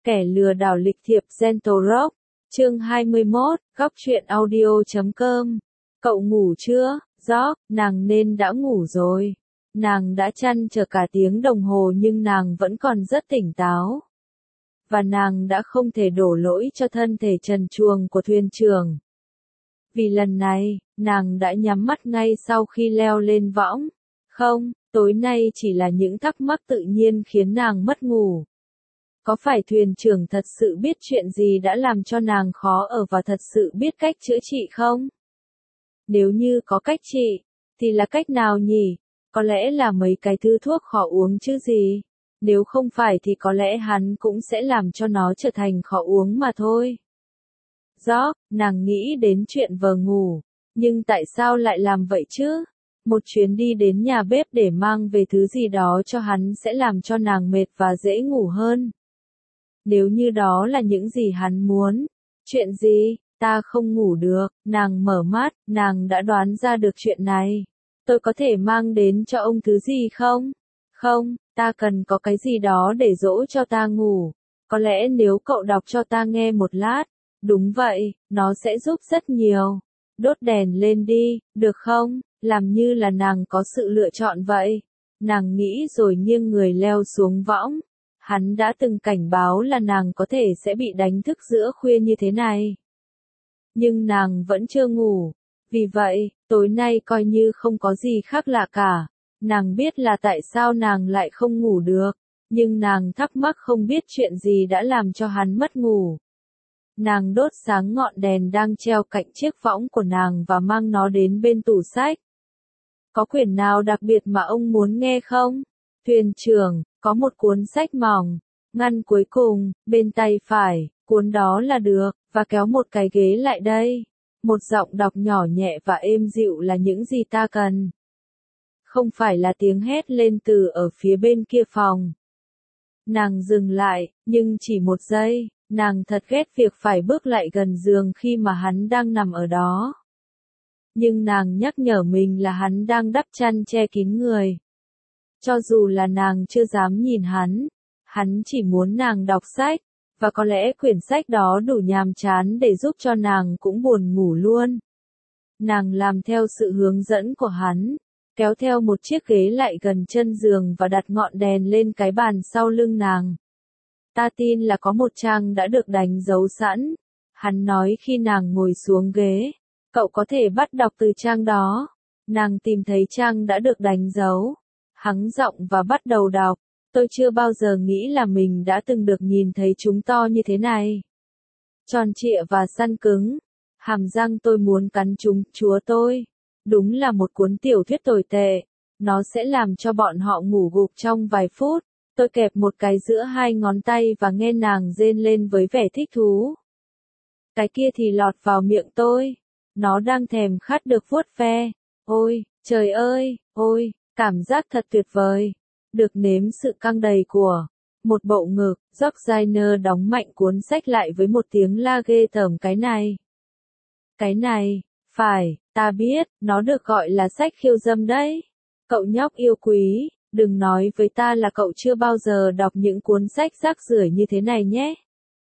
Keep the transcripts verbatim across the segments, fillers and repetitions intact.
Kẻ lừa đảo lịch thiệp Gentle Rock, chương hai mươi mốt, góc truyện audio chấm com. Cậu ngủ chưa? Gió, nàng nên đã ngủ rồi. Nàng đã chăn trở cả tiếng đồng hồ nhưng nàng vẫn còn rất tỉnh táo. Và nàng đã không thể đổ lỗi cho thân thể trần truồng của thuyền trưởng. Vì lần này, nàng đã nhắm mắt ngay sau khi leo lên võng. Không, tối nay chỉ là những thắc mắc tự nhiên khiến nàng mất ngủ. Có phải thuyền trưởng thật sự biết chuyện gì đã làm cho nàng khó ở và thật sự biết cách chữa trị không? Nếu như có cách trị, thì là cách nào nhỉ? Có lẽ là mấy cái thứ thuốc khó uống chứ gì? Nếu không phải thì có lẽ hắn cũng sẽ làm cho nó trở thành khó uống mà thôi. Rõ, nàng nghĩ đến chuyện vờ ngủ, nhưng tại sao lại làm vậy chứ? Một chuyến đi đến nhà bếp để mang về thứ gì đó cho hắn sẽ làm cho nàng mệt và dễ ngủ hơn. Nếu như đó là những gì hắn muốn. Chuyện gì? Ta không ngủ được. Nàng mở mắt, nàng đã đoán ra được chuyện này. Tôi có thể mang đến cho ông thứ gì không? Không, ta cần có cái gì đó để dỗ cho ta ngủ. Có lẽ nếu cậu đọc cho ta nghe một lát. Đúng vậy, nó sẽ giúp rất nhiều. Đốt đèn lên đi, được không? Làm như là nàng có sự lựa chọn vậy. Nàng nghĩ rồi nghiêng người leo xuống võng. Hắn đã từng cảnh báo là nàng có thể sẽ bị đánh thức giữa khuya như thế này. Nhưng nàng vẫn chưa ngủ. Vì vậy, tối nay coi như không có gì khác lạ cả. Nàng biết là tại sao nàng lại không ngủ được. Nhưng nàng thắc mắc không biết chuyện gì đã làm cho hắn mất ngủ. Nàng đốt sáng ngọn đèn đang treo cạnh chiếc võng của nàng và mang nó đến bên tủ sách. Có quyển nào đặc biệt mà ông muốn nghe không? Thuyền trưởng, có một cuốn sách mỏng. Ngăn cuối cùng, bên tay phải, cuốn đó là được, và kéo một cái ghế lại đây. Một giọng đọc nhỏ nhẹ và êm dịu là những gì ta cần. Không phải là tiếng hét lên từ ở phía bên kia phòng. Nàng dừng lại, nhưng chỉ một giây, nàng thật ghét việc phải bước lại gần giường khi mà hắn đang nằm ở đó. Nhưng nàng nhắc nhở mình là hắn đang đắp chăn che kín người. Cho dù là nàng chưa dám nhìn hắn, hắn chỉ muốn nàng đọc sách, và có lẽ quyển sách đó đủ nhàm chán để giúp cho nàng cũng buồn ngủ luôn. Nàng làm theo sự hướng dẫn của hắn, kéo theo một chiếc ghế lại gần chân giường và đặt ngọn đèn lên cái bàn sau lưng nàng. Ta tin là có một trang đã được đánh dấu sẵn, hắn nói khi nàng ngồi xuống ghế. Cậu có thể bắt đọc từ trang đó. Nàng tìm thấy trang đã được đánh dấu. Hắng giọng và bắt đầu đọc. Tôi chưa bao giờ nghĩ là mình đã từng được nhìn thấy chúng to như thế này. Tròn trịa và săn cứng. Hàm răng tôi muốn cắn chúng, chúa tôi. Đúng là một cuốn tiểu thuyết tồi tệ. Nó sẽ làm cho bọn họ ngủ gục trong vài phút. Tôi kẹp một cái giữa hai ngón tay và nghe nàng rên lên với vẻ thích thú. Cái kia thì lọt vào miệng tôi. Nó đang thèm khát được vuốt ve. Ôi, trời ơi, ôi, cảm giác thật tuyệt vời. Được nếm sự căng đầy của một bộ ngực. Georgina đóng mạnh cuốn sách lại với một tiếng la ghê tởm. Cái này. Cái này, phải, ta biết, nó được gọi là sách khiêu dâm đấy. Cậu nhóc yêu quý, đừng nói với ta là cậu chưa bao giờ đọc những cuốn sách rác rưởi như thế này nhé.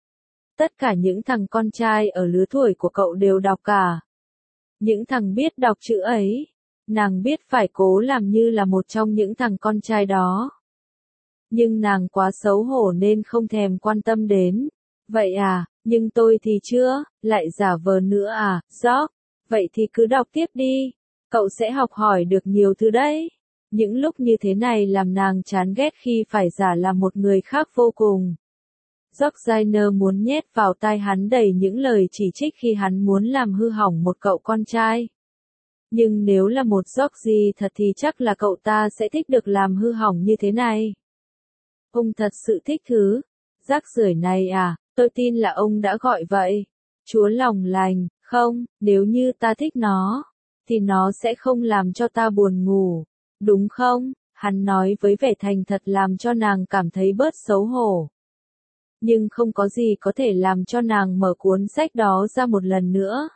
Tất cả những thằng con trai ở lứa tuổi của cậu đều đọc cả. Những thằng biết đọc chữ ấy, nàng biết phải cố làm như là một trong những thằng con trai đó. Nhưng nàng quá xấu hổ nên không thèm quan tâm đến. Vậy à, nhưng tôi thì chưa, lại giả vờ nữa à, George. Vậy thì cứ đọc tiếp đi, cậu sẽ học hỏi được nhiều thứ đấy. Những lúc như thế này làm nàng chán ghét khi phải giả là một người khác vô cùng. Georgina muốn nhét vào tai hắn đầy những lời chỉ trích khi hắn muốn làm hư hỏng một cậu con trai. Nhưng nếu là một Georgie thật thì chắc là cậu ta sẽ thích được làm hư hỏng như thế này. Ông thật sự thích thứ rác rưởi này à, tôi tin là ông đã gọi vậy. Chúa lòng lành, không, nếu như ta thích nó, thì nó sẽ không làm cho ta buồn ngủ, đúng không? Hắn nói với vẻ thành thật làm cho nàng cảm thấy bớt xấu hổ. Nhưng không có gì có thể làm cho nàng mở cuốn sách đó ra một lần nữa.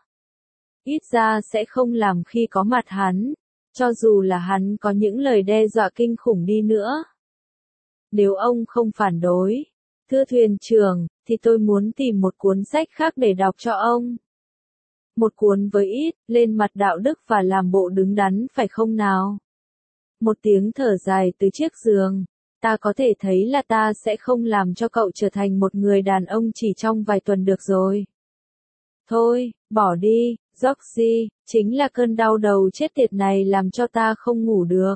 Ít ra sẽ không làm khi có mặt hắn, cho dù là hắn có những lời đe dọa kinh khủng đi nữa. Nếu ông không phản đối, thưa thuyền trưởng, thì tôi muốn tìm một cuốn sách khác để đọc cho ông. Một cuốn với ít, lên mặt đạo đức và làm bộ đứng đắn phải không nào? Một tiếng thở dài từ chiếc giường. Ta có thể thấy là ta sẽ không làm cho cậu trở thành một người đàn ông chỉ trong vài tuần được rồi. Thôi, bỏ đi, Georgie, chính là cơn đau đầu chết tiệt này làm cho ta không ngủ được.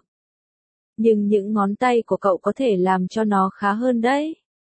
Nhưng những ngón tay của cậu có thể làm cho nó khá hơn đấy.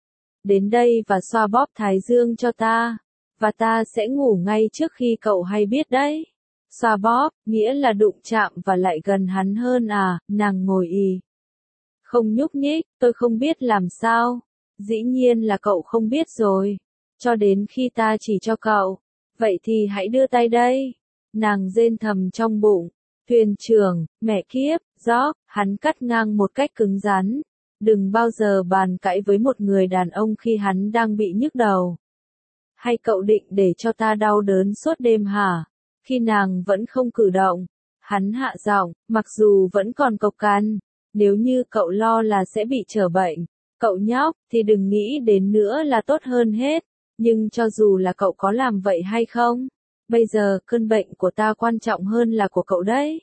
Đến đây và xoa bóp thái dương cho ta, và ta sẽ ngủ ngay trước khi cậu hay biết đấy. Xoa bóp, nghĩa là đụng chạm và lại gần hắn hơn à, nàng ngồi ì. Không nhúc nhích, tôi không biết làm sao. Dĩ nhiên là cậu không biết rồi. Cho đến khi ta chỉ cho cậu. Vậy thì hãy đưa tay đây. Nàng rên thầm trong bụng. Thuyền trưởng, mẹ kiếp, gió, hắn cắt ngang một cách cứng rắn. Đừng bao giờ bàn cãi với một người đàn ông khi hắn đang bị nhức đầu. Hay cậu định để cho ta đau đớn suốt đêm hả? Khi nàng vẫn không cử động, hắn hạ giọng, mặc dù vẫn còn cộc cằn. Nếu như cậu lo là sẽ bị trở bệnh, cậu nhóc, thì đừng nghĩ đến nữa là tốt hơn hết. Nhưng cho dù là cậu có làm vậy hay không, bây giờ cơn bệnh của ta quan trọng hơn là của cậu đấy.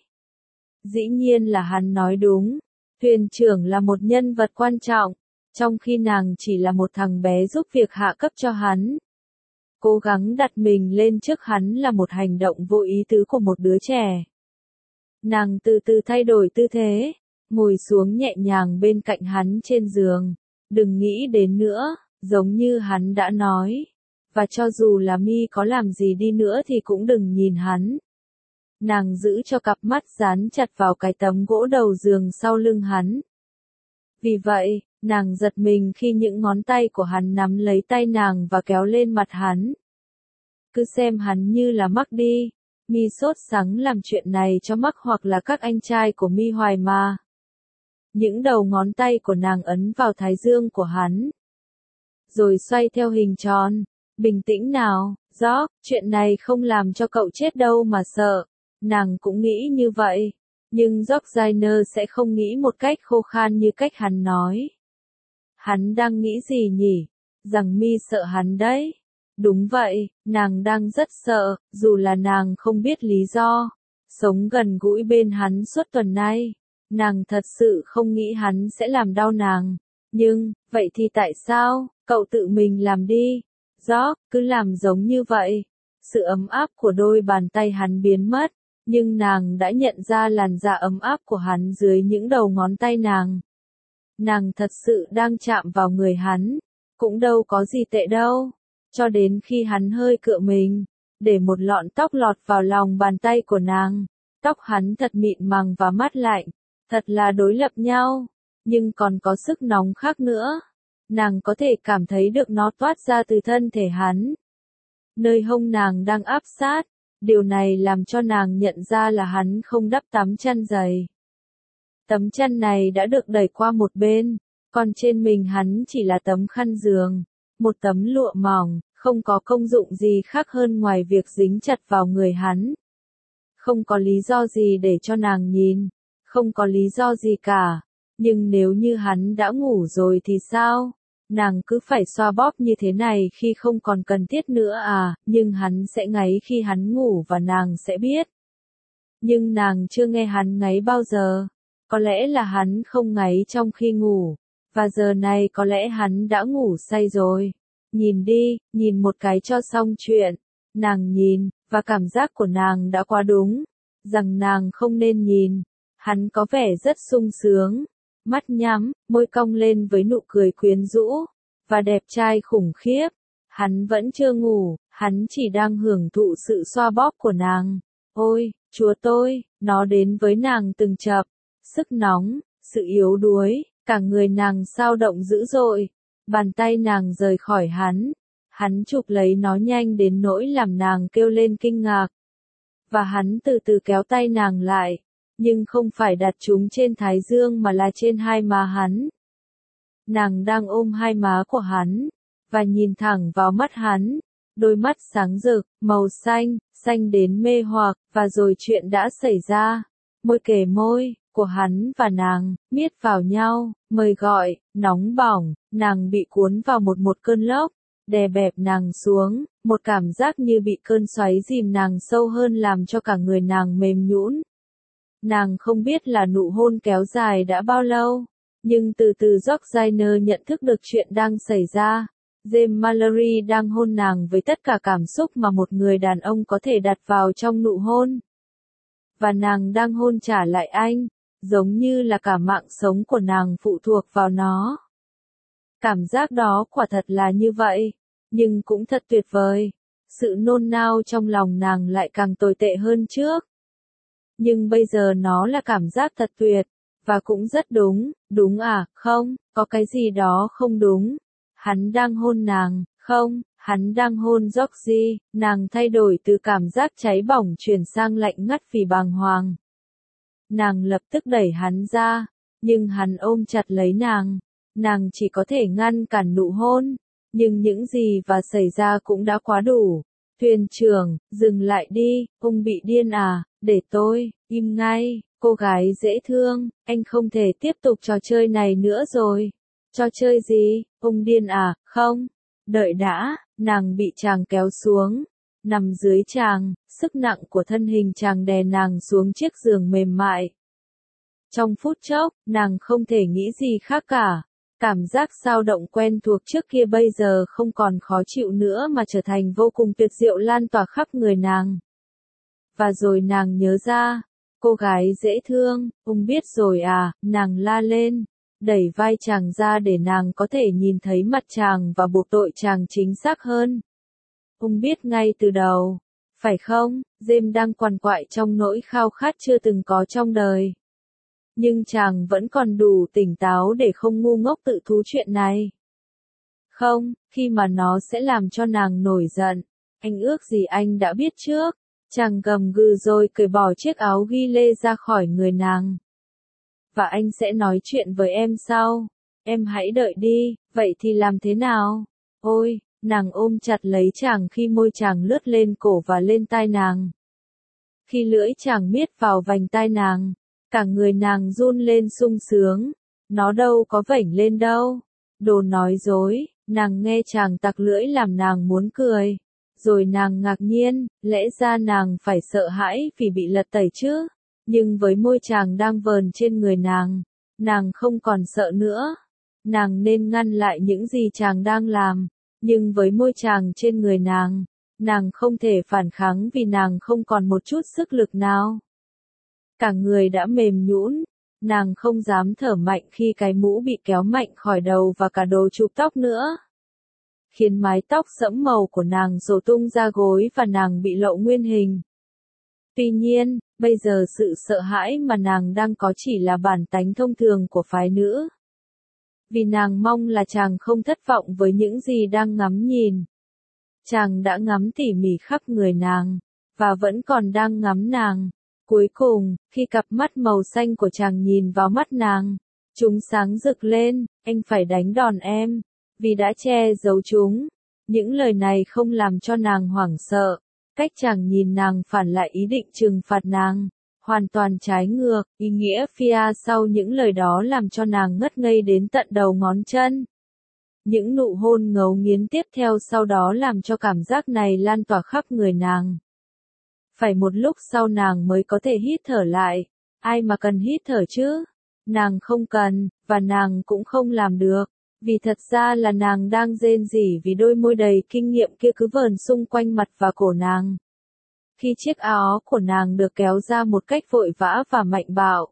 Dĩ nhiên là hắn nói đúng. Thuyền trưởng là một nhân vật quan trọng, trong khi nàng chỉ là một thằng bé giúp việc hạ cấp cho hắn. Cố gắng đặt mình lên trước hắn là một hành động vô ý tứ của một đứa trẻ. Nàng từ từ thay đổi tư thế, ngồi xuống nhẹ nhàng bên cạnh hắn trên giường. Đừng nghĩ đến nữa, giống như hắn đã nói. Và cho dù là mi có làm gì đi nữa thì cũng đừng nhìn hắn. Nàng giữ cho cặp mắt dán chặt vào cái tấm gỗ đầu giường sau lưng hắn. Vì vậy, nàng giật mình khi những ngón tay của hắn nắm lấy tay nàng và kéo lên mặt hắn. Cứ xem hắn như là mắc đi. Mi sốt sắng làm chuyện này cho mắc hoặc là các anh trai của mi hoài mà. Những đầu ngón tay của nàng ấn vào thái dương của hắn. Rồi xoay theo hình tròn. Bình tĩnh nào, George, chuyện này không làm cho cậu chết đâu mà sợ. Nàng cũng nghĩ như vậy. Nhưng George Zainer sẽ không nghĩ một cách khô khan như cách hắn nói. Hắn đang nghĩ gì nhỉ? Rằng mi sợ hắn đấy. Đúng vậy, nàng đang rất sợ, dù là nàng không biết lý do. Sống gần gũi bên hắn suốt tuần nay. Nàng thật sự không nghĩ hắn sẽ làm đau nàng. Nhưng, vậy thì tại sao, cậu tự mình làm đi. George, cứ làm giống như vậy. Sự ấm áp của đôi bàn tay hắn biến mất. Nhưng nàng đã nhận ra làn da ấm áp của hắn dưới những đầu ngón tay nàng. Nàng thật sự đang chạm vào người hắn. Cũng đâu có gì tệ đâu. Cho đến khi hắn hơi cựa mình, để một lọn tóc lọt vào lòng bàn tay của nàng. Tóc hắn thật mịn màng và mát lạnh. Thật là đối lập nhau. Nhưng còn có sức nóng khác nữa. Nàng có thể cảm thấy được nó toát ra từ thân thể hắn. Nơi hông nàng đang áp sát. Điều này làm cho nàng nhận ra là hắn không đắp tấm chăn dày. Tấm chăn này đã được đẩy qua một bên, còn trên mình hắn chỉ là tấm khăn giường, một tấm lụa mỏng, không có công dụng gì khác hơn ngoài việc dính chặt vào người hắn. Không có lý do gì để cho nàng nhìn, không có lý do gì cả, nhưng nếu như hắn đã ngủ rồi thì sao? Nàng cứ phải xoa bóp như thế này khi không còn cần thiết nữa à, nhưng hắn sẽ ngáy khi hắn ngủ và nàng sẽ biết. Nhưng nàng chưa nghe hắn ngáy bao giờ. Có lẽ là hắn không ngáy trong khi ngủ, và giờ này có lẽ hắn đã ngủ say rồi. Nhìn đi, nhìn một cái cho xong chuyện. Nàng nhìn, và cảm giác của nàng đã quá đúng, rằng nàng không nên nhìn. Hắn có vẻ rất sung sướng. Mắt nhắm, môi cong lên với nụ cười quyến rũ, và đẹp trai khủng khiếp. Hắn vẫn chưa ngủ, hắn chỉ đang hưởng thụ sự xoa bóp của nàng. Ôi, chúa tôi, nó đến với nàng từng chập, sức nóng, sự yếu đuối, cả người nàng xao động dữ dội. Bàn tay nàng rời khỏi hắn, hắn chụp lấy nó nhanh đến nỗi làm nàng kêu lên kinh ngạc. Và hắn từ từ kéo tay nàng lại. Nhưng không phải đặt chúng trên thái dương mà là trên hai má hắn. Nàng đang ôm hai má của hắn, và nhìn thẳng vào mắt hắn, đôi mắt sáng rực, màu xanh, xanh đến mê hoặc, và rồi chuyện đã xảy ra. Môi kề môi, của hắn và nàng, miết vào nhau, mời gọi, nóng bỏng, nàng bị cuốn vào một một cơn lốc. đè bẹp nàng xuống, một cảm giác như bị cơn xoáy dìm nàng sâu hơn làm cho cả người nàng mềm nhũn. Nàng không biết là nụ hôn kéo dài đã bao lâu, nhưng từ từ Georgina nhận thức được chuyện đang xảy ra. James Mallory đang hôn nàng với tất cả cảm xúc mà một người đàn ông có thể đặt vào trong nụ hôn. Và nàng đang hôn trả lại anh, giống như là cả mạng sống của nàng phụ thuộc vào nó. Cảm giác đó quả thật là như vậy, nhưng cũng thật tuyệt vời. Sự nôn nao trong lòng nàng lại càng tồi tệ hơn trước. Nhưng bây giờ nó là cảm giác thật tuyệt, và cũng rất đúng, đúng à, không, có cái gì đó không đúng. Hắn đang hôn nàng, không, hắn đang hôn Georgie, nàng thay đổi từ cảm giác cháy bỏng chuyển sang lạnh ngắt vì bàng hoàng. Nàng lập tức đẩy hắn ra, nhưng hắn ôm chặt lấy nàng, nàng chỉ có thể ngăn cản nụ hôn, nhưng những gì và xảy ra cũng đã quá đủ. Thuyền trưởng, dừng lại đi, ông bị điên à, để tôi, im ngay, cô gái dễ thương, anh không thể tiếp tục trò chơi này nữa rồi. Trò chơi gì, ông điên à, không, đợi đã, nàng bị chàng kéo xuống, nằm dưới chàng, sức nặng của thân hình chàng đè nàng xuống chiếc giường mềm mại. Trong phút chốc, nàng không thể nghĩ gì khác cả. Cảm giác dao động quen thuộc trước kia bây giờ không còn khó chịu nữa mà trở thành vô cùng tuyệt diệu lan tỏa khắp người nàng. Và rồi nàng nhớ ra, cô gái dễ thương, ông biết rồi à, nàng la lên, đẩy vai chàng ra để nàng có thể nhìn thấy mặt chàng và buộc tội chàng chính xác hơn. Ông biết ngay từ đầu, phải không, James đang quằn quại trong nỗi khao khát chưa từng có trong đời. Nhưng chàng vẫn còn đủ tỉnh táo để không ngu ngốc tự thú chuyện này. Không, khi mà nó sẽ làm cho nàng nổi giận. Anh ước gì anh đã biết trước. Chàng gầm gừ rồi cởi bỏ chiếc áo ghi lê ra khỏi người nàng. Và anh sẽ nói chuyện với em sau. Em hãy đợi đi, vậy thì làm thế nào? Ôi, nàng ôm chặt lấy chàng khi môi chàng lướt lên cổ và lên tai nàng. Khi lưỡi chàng miết vào vành tai nàng. Cả người nàng run lên sung sướng, nó đâu có vểnh lên đâu, đồ nói dối, nàng nghe chàng tặc lưỡi làm nàng muốn cười, rồi nàng ngạc nhiên, lẽ ra nàng phải sợ hãi vì bị lật tẩy chứ, nhưng với môi chàng đang vờn trên người nàng, nàng không còn sợ nữa, nàng nên ngăn lại những gì chàng đang làm, nhưng với môi chàng trên người nàng, nàng không thể phản kháng vì nàng không còn một chút sức lực nào. Cả người đã mềm nhũn, nàng không dám thở mạnh khi cái mũ bị kéo mạnh khỏi đầu và cả đồ chụp tóc nữa. Khiến mái tóc sẫm màu của nàng rổ tung ra gối và nàng bị lộ nguyên hình. Tuy nhiên, bây giờ sự sợ hãi mà nàng đang có chỉ là bản tánh thông thường của phái nữ. Vì nàng mong là chàng không thất vọng với những gì đang ngắm nhìn. Chàng đã ngắm tỉ mỉ khắp người nàng, và vẫn còn đang ngắm nàng. Cuối cùng, khi cặp mắt màu xanh của chàng nhìn vào mắt nàng, chúng sáng rực lên, anh phải đánh đòn em, vì đã che giấu chúng. Những lời này không làm cho nàng hoảng sợ, cách chàng nhìn nàng phản lại ý định trừng phạt nàng, hoàn toàn trái ngược, ý nghĩa phía sau những lời đó làm cho nàng ngất ngây đến tận đầu ngón chân. Những nụ hôn ngấu nghiến tiếp theo sau đó làm cho cảm giác này lan tỏa khắp người nàng. Phải một lúc sau nàng mới có thể hít thở lại. Ai mà cần hít thở chứ? Nàng không cần, và nàng cũng không làm được. Vì thật ra là nàng đang rên rỉ vì đôi môi đầy kinh nghiệm kia cứ vờn xung quanh mặt và cổ nàng. Khi chiếc áo của nàng được kéo ra một cách vội vã và mạnh bạo.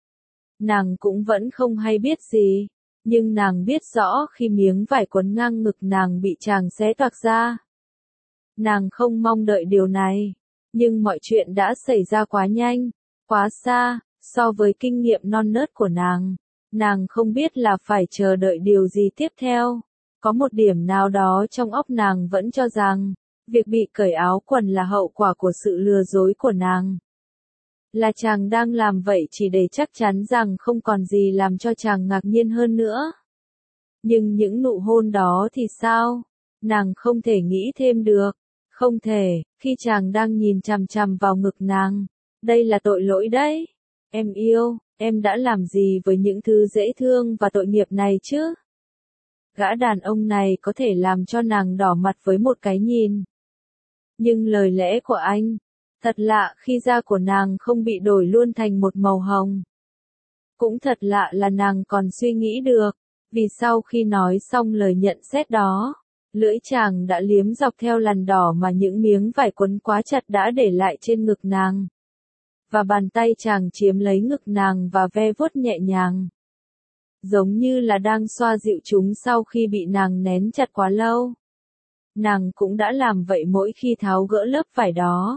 Nàng cũng vẫn không hay biết gì. Nhưng nàng biết rõ khi miếng vải quấn ngang ngực nàng bị chàng xé toạc ra. Nàng không mong đợi điều này. Nhưng mọi chuyện đã xảy ra quá nhanh, quá xa, so với kinh nghiệm non nớt của nàng. Nàng không biết là phải chờ đợi điều gì tiếp theo. Có một điểm nào đó trong óc nàng vẫn cho rằng, việc bị cởi áo quần là hậu quả của sự lừa dối của nàng. Là chàng đang làm vậy chỉ để chắc chắn rằng không còn gì làm cho chàng ngạc nhiên hơn nữa. Nhưng những nụ hôn đó thì sao? Nàng không thể nghĩ thêm được. Không thể, khi chàng đang nhìn chằm chằm vào ngực nàng. Đây là tội lỗi đấy. Em yêu, em đã làm gì với những thứ dễ thương và tội nghiệp này chứ? gã đàn ông này có thể làm cho nàng đỏ mặt với một cái nhìn. Nhưng lời lẽ của anh, thật lạ khi da của nàng không bị đổi luôn thành một màu hồng. Cũng thật lạ là nàng còn suy nghĩ được, vì sau khi nói xong lời nhận xét đó, lưỡi chàng đã liếm dọc theo làn đỏ mà những miếng vải quấn quá chặt đã để lại trên ngực nàng. Và bàn tay chàng chiếm lấy ngực nàng và ve vuốt nhẹ nhàng. Giống như là đang xoa dịu chúng sau khi bị nàng nén chặt quá lâu. Nàng cũng đã làm vậy mỗi khi tháo gỡ lớp vải đó.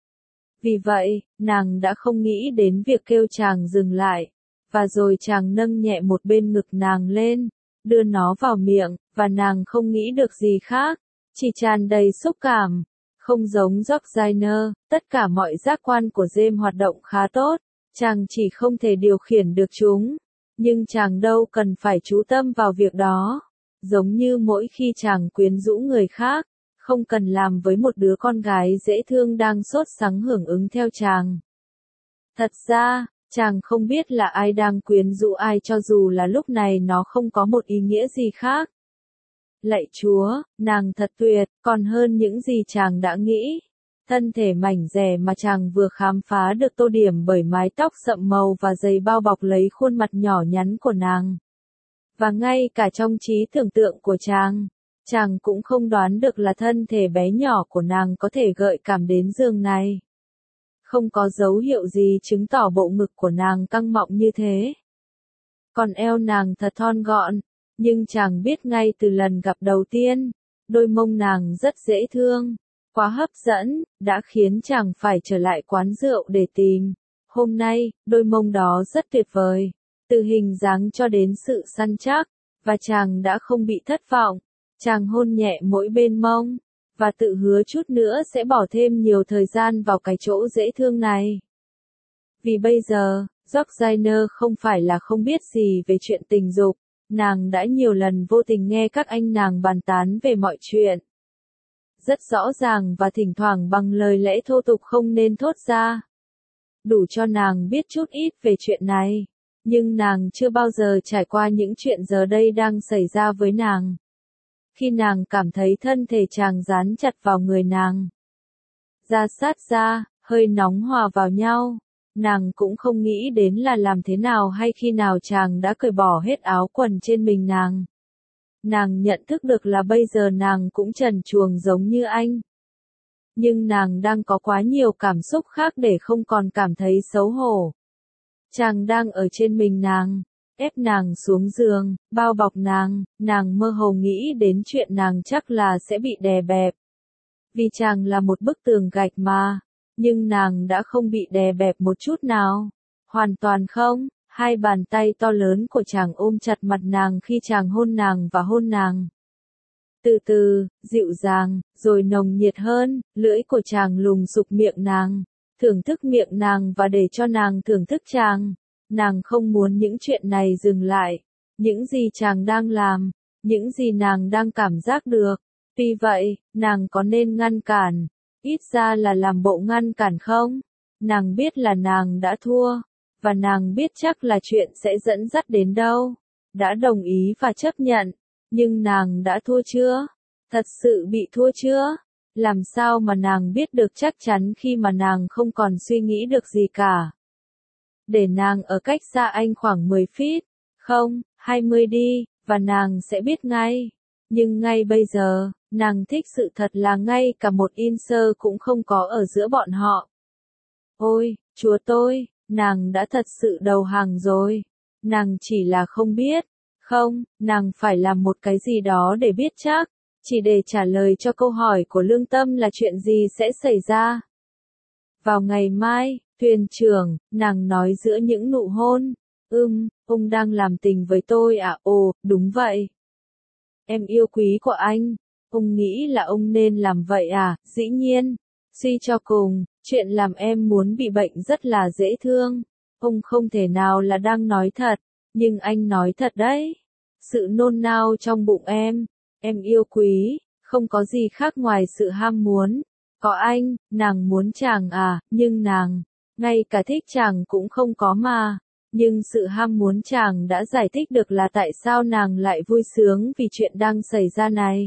Vì vậy, nàng đã không nghĩ đến việc kêu chàng dừng lại. Và rồi chàng nâng nhẹ một bên ngực nàng lên, đưa nó vào miệng, và nàng không nghĩ được gì khác, chỉ tràn đầy xúc cảm. Không giống Georgina, tất cả mọi giác quan của James hoạt động khá tốt, chàng chỉ không thể điều khiển được chúng. Nhưng chàng đâu cần phải chú tâm vào việc đó. Giống như mỗi khi chàng quyến rũ người khác, không cần làm với một đứa con gái dễ thương đang sốt sắng hưởng ứng theo chàng. Thật ra, chàng không biết là ai đang quyến rũ ai cho dù là lúc này nó không có một ý nghĩa gì khác. Lạy Chúa, nàng thật tuyệt, còn hơn những gì chàng đã nghĩ. Thân thể mảnh dẻ mà chàng vừa khám phá được tô điểm bởi mái tóc sậm màu và giày bao bọc lấy khuôn mặt nhỏ nhắn của nàng. Và ngay cả trong trí tưởng tượng của chàng, chàng cũng không đoán được là thân thể bé nhỏ của nàng có thể gợi cảm đến giường này. Không có dấu hiệu gì chứng tỏ bộ ngực của nàng căng mọng như thế. Còn eo nàng thật thon gọn, nhưng chàng biết ngay từ lần gặp đầu tiên, đôi mông nàng rất dễ thương, quá hấp dẫn, đã khiến chàng phải trở lại quán rượu để tìm. Hôm nay, đôi mông đó rất tuyệt vời, từ hình dáng cho đến sự săn chắc, và chàng đã không bị thất vọng. Chàng hôn nhẹ mỗi bên mông, và tự hứa chút nữa sẽ bỏ thêm nhiều thời gian vào cái chỗ dễ thương này. Vì bây giờ, Georgina không phải là không biết gì về chuyện tình dục, nàng đã nhiều lần vô tình nghe các anh nàng bàn tán về mọi chuyện. Rất rõ ràng và thỉnh thoảng bằng lời lẽ thô tục không nên thốt ra. Đủ cho nàng biết chút ít về chuyện này, nhưng nàng chưa bao giờ trải qua những chuyện giờ đây đang xảy ra với nàng. Khi nàng cảm thấy thân thể chàng dán chặt vào người nàng, da sát da, hơi nóng hòa vào nhau, nàng cũng không nghĩ đến là làm thế nào hay khi nào chàng đã cởi bỏ hết áo quần trên mình nàng. Nàng nhận thức được là bây giờ nàng cũng trần truồng giống như anh. Nhưng nàng đang có quá nhiều cảm xúc khác để không còn cảm thấy xấu hổ. Chàng đang ở trên mình nàng, ép nàng xuống giường, bao bọc nàng, nàng mơ hồ nghĩ đến chuyện nàng chắc là sẽ bị đè bẹp. Vì chàng là một bức tường gạch mà, nhưng nàng đã không bị đè bẹp một chút nào. Hoàn toàn không, hai bàn tay to lớn của chàng ôm chặt mặt nàng khi chàng hôn nàng và hôn nàng. Từ từ, dịu dàng, rồi nồng nhiệt hơn, lưỡi của chàng lùng sục miệng nàng, thưởng thức miệng nàng và để cho nàng thưởng thức chàng. Nàng không muốn những chuyện này dừng lại, những gì chàng đang làm, những gì nàng đang cảm giác được. Tuy vậy, nàng có nên ngăn cản, ít ra là làm bộ ngăn cản không? Nàng biết là nàng đã thua, và nàng biết chắc là chuyện sẽ dẫn dắt đến đâu. Đã đồng ý và chấp nhận, nhưng nàng đã thua chưa? Thật sự bị thua chưa? Làm sao mà nàng biết được chắc chắn khi mà nàng không còn suy nghĩ được gì cả? Để nàng ở cách xa anh khoảng mười feet, không, hai mươi đi, và nàng sẽ biết ngay. Nhưng ngay bây giờ, nàng thích sự thật là ngay cả một inch cũng không có ở giữa bọn họ. Ôi, Chúa tôi, nàng đã thật sự đầu hàng rồi. Nàng chỉ là không biết. Không, nàng phải làm một cái gì đó để biết chắc, chỉ để trả lời cho câu hỏi của lương tâm là chuyện gì sẽ xảy ra. Vào ngày mai, thuyền trưởng, nàng nói giữa những nụ hôn, ưm, ông đang làm tình với tôi à? Ồ, đúng vậy. Em yêu quý của anh, ông nghĩ là ông nên làm vậy à? Dĩ nhiên, suy cho cùng, chuyện làm em muốn bị bệnh rất là dễ thương. Ông không thể nào là đang nói thật, nhưng anh nói thật đấy. Sự nôn nao trong bụng em, em yêu quý, không có gì khác ngoài sự ham muốn. Có anh, nàng muốn chàng à, nhưng nàng, ngay cả thích chàng cũng không có mà. Nhưng sự ham muốn chàng đã giải thích được là tại sao nàng lại vui sướng vì chuyện đang xảy ra này.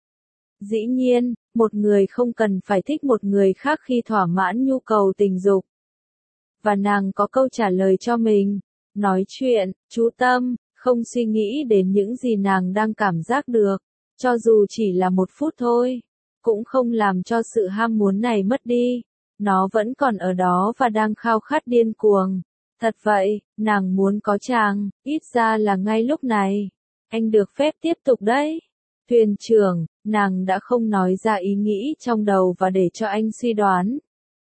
Dĩ nhiên, một người không cần phải thích một người khác khi thỏa mãn nhu cầu tình dục. Và nàng có câu trả lời cho mình. Nói chuyện, chú tâm, không suy nghĩ đến những gì nàng đang cảm giác được. Cho dù chỉ là một phút thôi. Cũng không làm cho sự ham muốn này mất đi. Nó vẫn còn ở đó và đang khao khát điên cuồng. Thật vậy, nàng muốn có chàng, ít ra là ngay lúc này. Anh được phép tiếp tục đấy. Thuyền trưởng, nàng đã không nói ra ý nghĩ trong đầu và để cho anh suy đoán.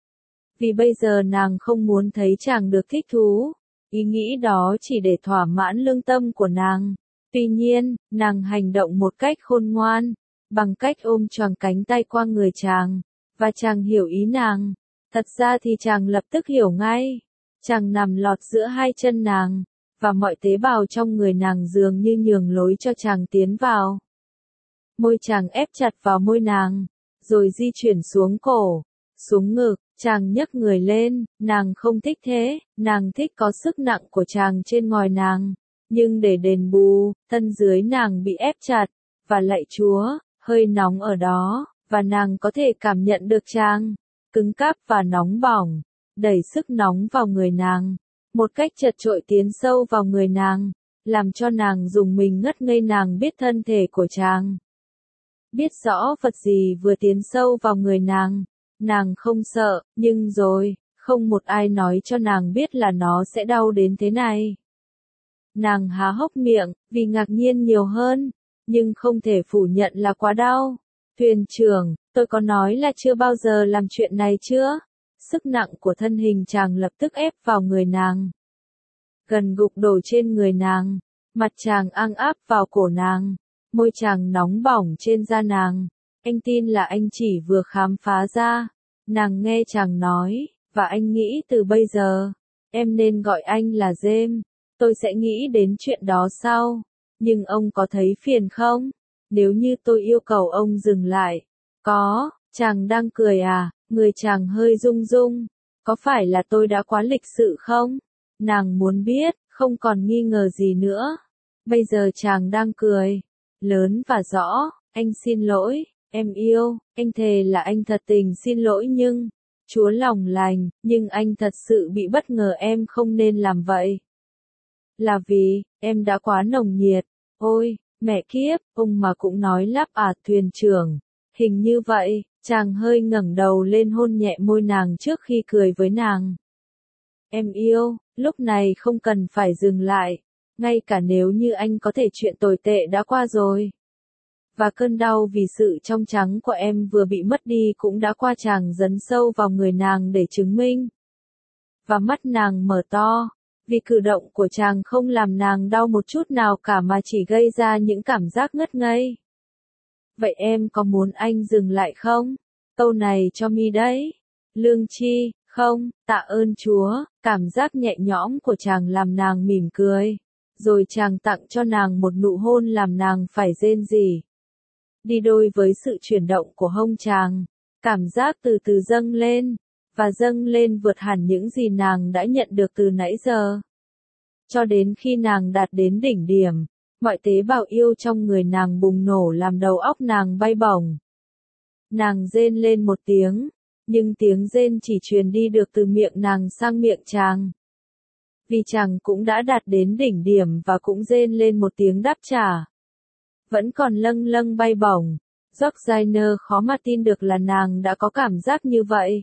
Vì bây giờ nàng không muốn thấy chàng được thích thú. Ý nghĩ đó chỉ để thỏa mãn lương tâm của nàng. Tuy nhiên, nàng hành động một cách khôn ngoan, bằng cách ôm choàng cánh tay qua người chàng, và chàng hiểu ý nàng. Thật ra thì chàng lập tức hiểu ngay. Chàng nằm lọt giữa hai chân nàng, và mọi tế bào trong người nàng dường như nhường lối cho chàng tiến vào. Môi chàng ép chặt vào môi nàng, rồi di chuyển xuống cổ, xuống ngực, chàng nhấc người lên, nàng không thích thế, nàng thích có sức nặng của chàng trên ngòi nàng. Nhưng để đền bù, thân dưới nàng bị ép chặt, và lạy Chúa, hơi nóng ở đó, và nàng có thể cảm nhận được chàng, cứng cáp và nóng bỏng, đẩy sức nóng vào người nàng, một cách chật chội tiến sâu vào người nàng, làm cho nàng rùng mình ngất ngây. Nàng biết thân thể của chàng, biết rõ vật gì vừa tiến sâu vào người nàng, nàng không sợ, nhưng rồi, không một ai nói cho nàng biết là nó sẽ đau đến thế này. Nàng há hốc miệng, vì ngạc nhiên nhiều hơn, nhưng không thể phủ nhận là quá đau. Thuyền trưởng, tôi có nói là chưa bao giờ làm chuyện này chưa? Sức nặng của thân hình chàng lập tức ép vào người nàng. Gần gục đổ trên người nàng, mặt chàng ăng áp vào cổ nàng, môi chàng nóng bỏng trên da nàng. Anh tin là anh chỉ vừa khám phá ra. Nàng nghe chàng nói, và anh nghĩ từ bây giờ, em nên gọi anh là James. Tôi sẽ nghĩ đến chuyện đó sau. Nhưng ông có thấy phiền không? Nếu như tôi yêu cầu ông dừng lại. Có, chàng đang cười à? Người chàng hơi rung rung. Có phải là tôi đã quá lịch sự không? Nàng muốn biết, không còn nghi ngờ gì nữa. Bây giờ chàng đang cười. Lớn và rõ, anh xin lỗi, em yêu, anh thề là anh thật tình xin lỗi nhưng, Chúa lòng lành, nhưng anh thật sự bị bất ngờ, em không nên làm vậy. Là vì, em đã quá nồng nhiệt. Ôi, mẹ kiếp, ông mà cũng nói lắp à? Thuyền trưởng. Hình như vậy, chàng hơi ngẩng đầu lên hôn nhẹ môi nàng trước khi cười với nàng. Em yêu, lúc này không cần phải dừng lại. Ngay cả nếu như anh có thể chuyện tồi tệ đã qua rồi. Và cơn đau vì sự trong trắng của em vừa bị mất đi cũng đã qua. Chàng dấn sâu vào người nàng để chứng minh. Và mắt nàng mở to. Vì cử động của chàng không làm nàng đau một chút nào cả mà chỉ gây ra những cảm giác ngất ngây. Vậy em có muốn anh dừng lại không? Câu này cho mi đấy. Lương Chi, không, tạ ơn Chúa. Cảm giác nhẹ nhõm của chàng làm nàng mỉm cười. Rồi chàng tặng cho nàng một nụ hôn làm nàng phải rên rỉ. Đi đôi với sự chuyển động của hông chàng, cảm giác từ từ dâng lên, và dâng lên vượt hẳn những gì nàng đã nhận được từ nãy giờ. Cho đến khi nàng đạt đến đỉnh điểm, mọi tế bào yêu trong người nàng bùng nổ làm đầu óc nàng bay bổng. Nàng rên lên một tiếng, nhưng tiếng rên chỉ truyền đi được từ miệng nàng sang miệng chàng. Vì chàng cũng đã đạt đến đỉnh điểm và cũng rên lên một tiếng đáp trả. Vẫn còn lâng lâng bay bổng. Georgina khó mà tin được là nàng đã có cảm giác như vậy.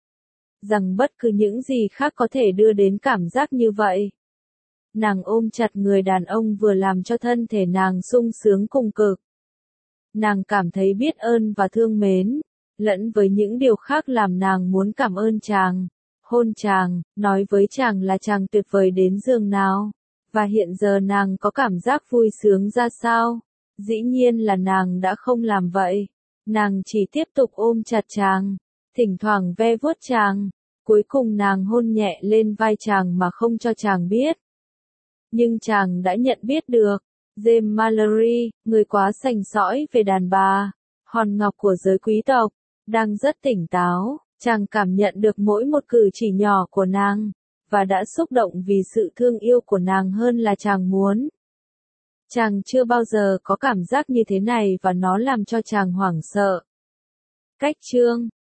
Rằng bất cứ những gì khác có thể đưa đến cảm giác như vậy. Nàng ôm chặt người đàn ông vừa làm cho thân thể nàng sung sướng cùng cực. Nàng cảm thấy biết ơn và thương mến, lẫn với những điều khác làm nàng muốn cảm ơn chàng, hôn chàng, nói với chàng là chàng tuyệt vời đến giường nào, và hiện giờ nàng có cảm giác vui sướng ra sao. Dĩ nhiên là nàng đã không làm vậy. Nàng chỉ tiếp tục ôm chặt chàng, thỉnh thoảng ve vuốt chàng, cuối cùng nàng hôn nhẹ lên vai chàng mà không cho chàng biết. Nhưng chàng đã nhận biết được, James Mallory, người quá sành sỏi về đàn bà, hòn ngọc của giới quý tộc, đang rất tỉnh táo. Chàng cảm nhận được mỗi một cử chỉ nhỏ của nàng, và đã xúc động vì sự thương yêu của nàng hơn là chàng muốn. Chàng chưa bao giờ có cảm giác như thế này và nó làm cho chàng hoảng sợ. Cách chương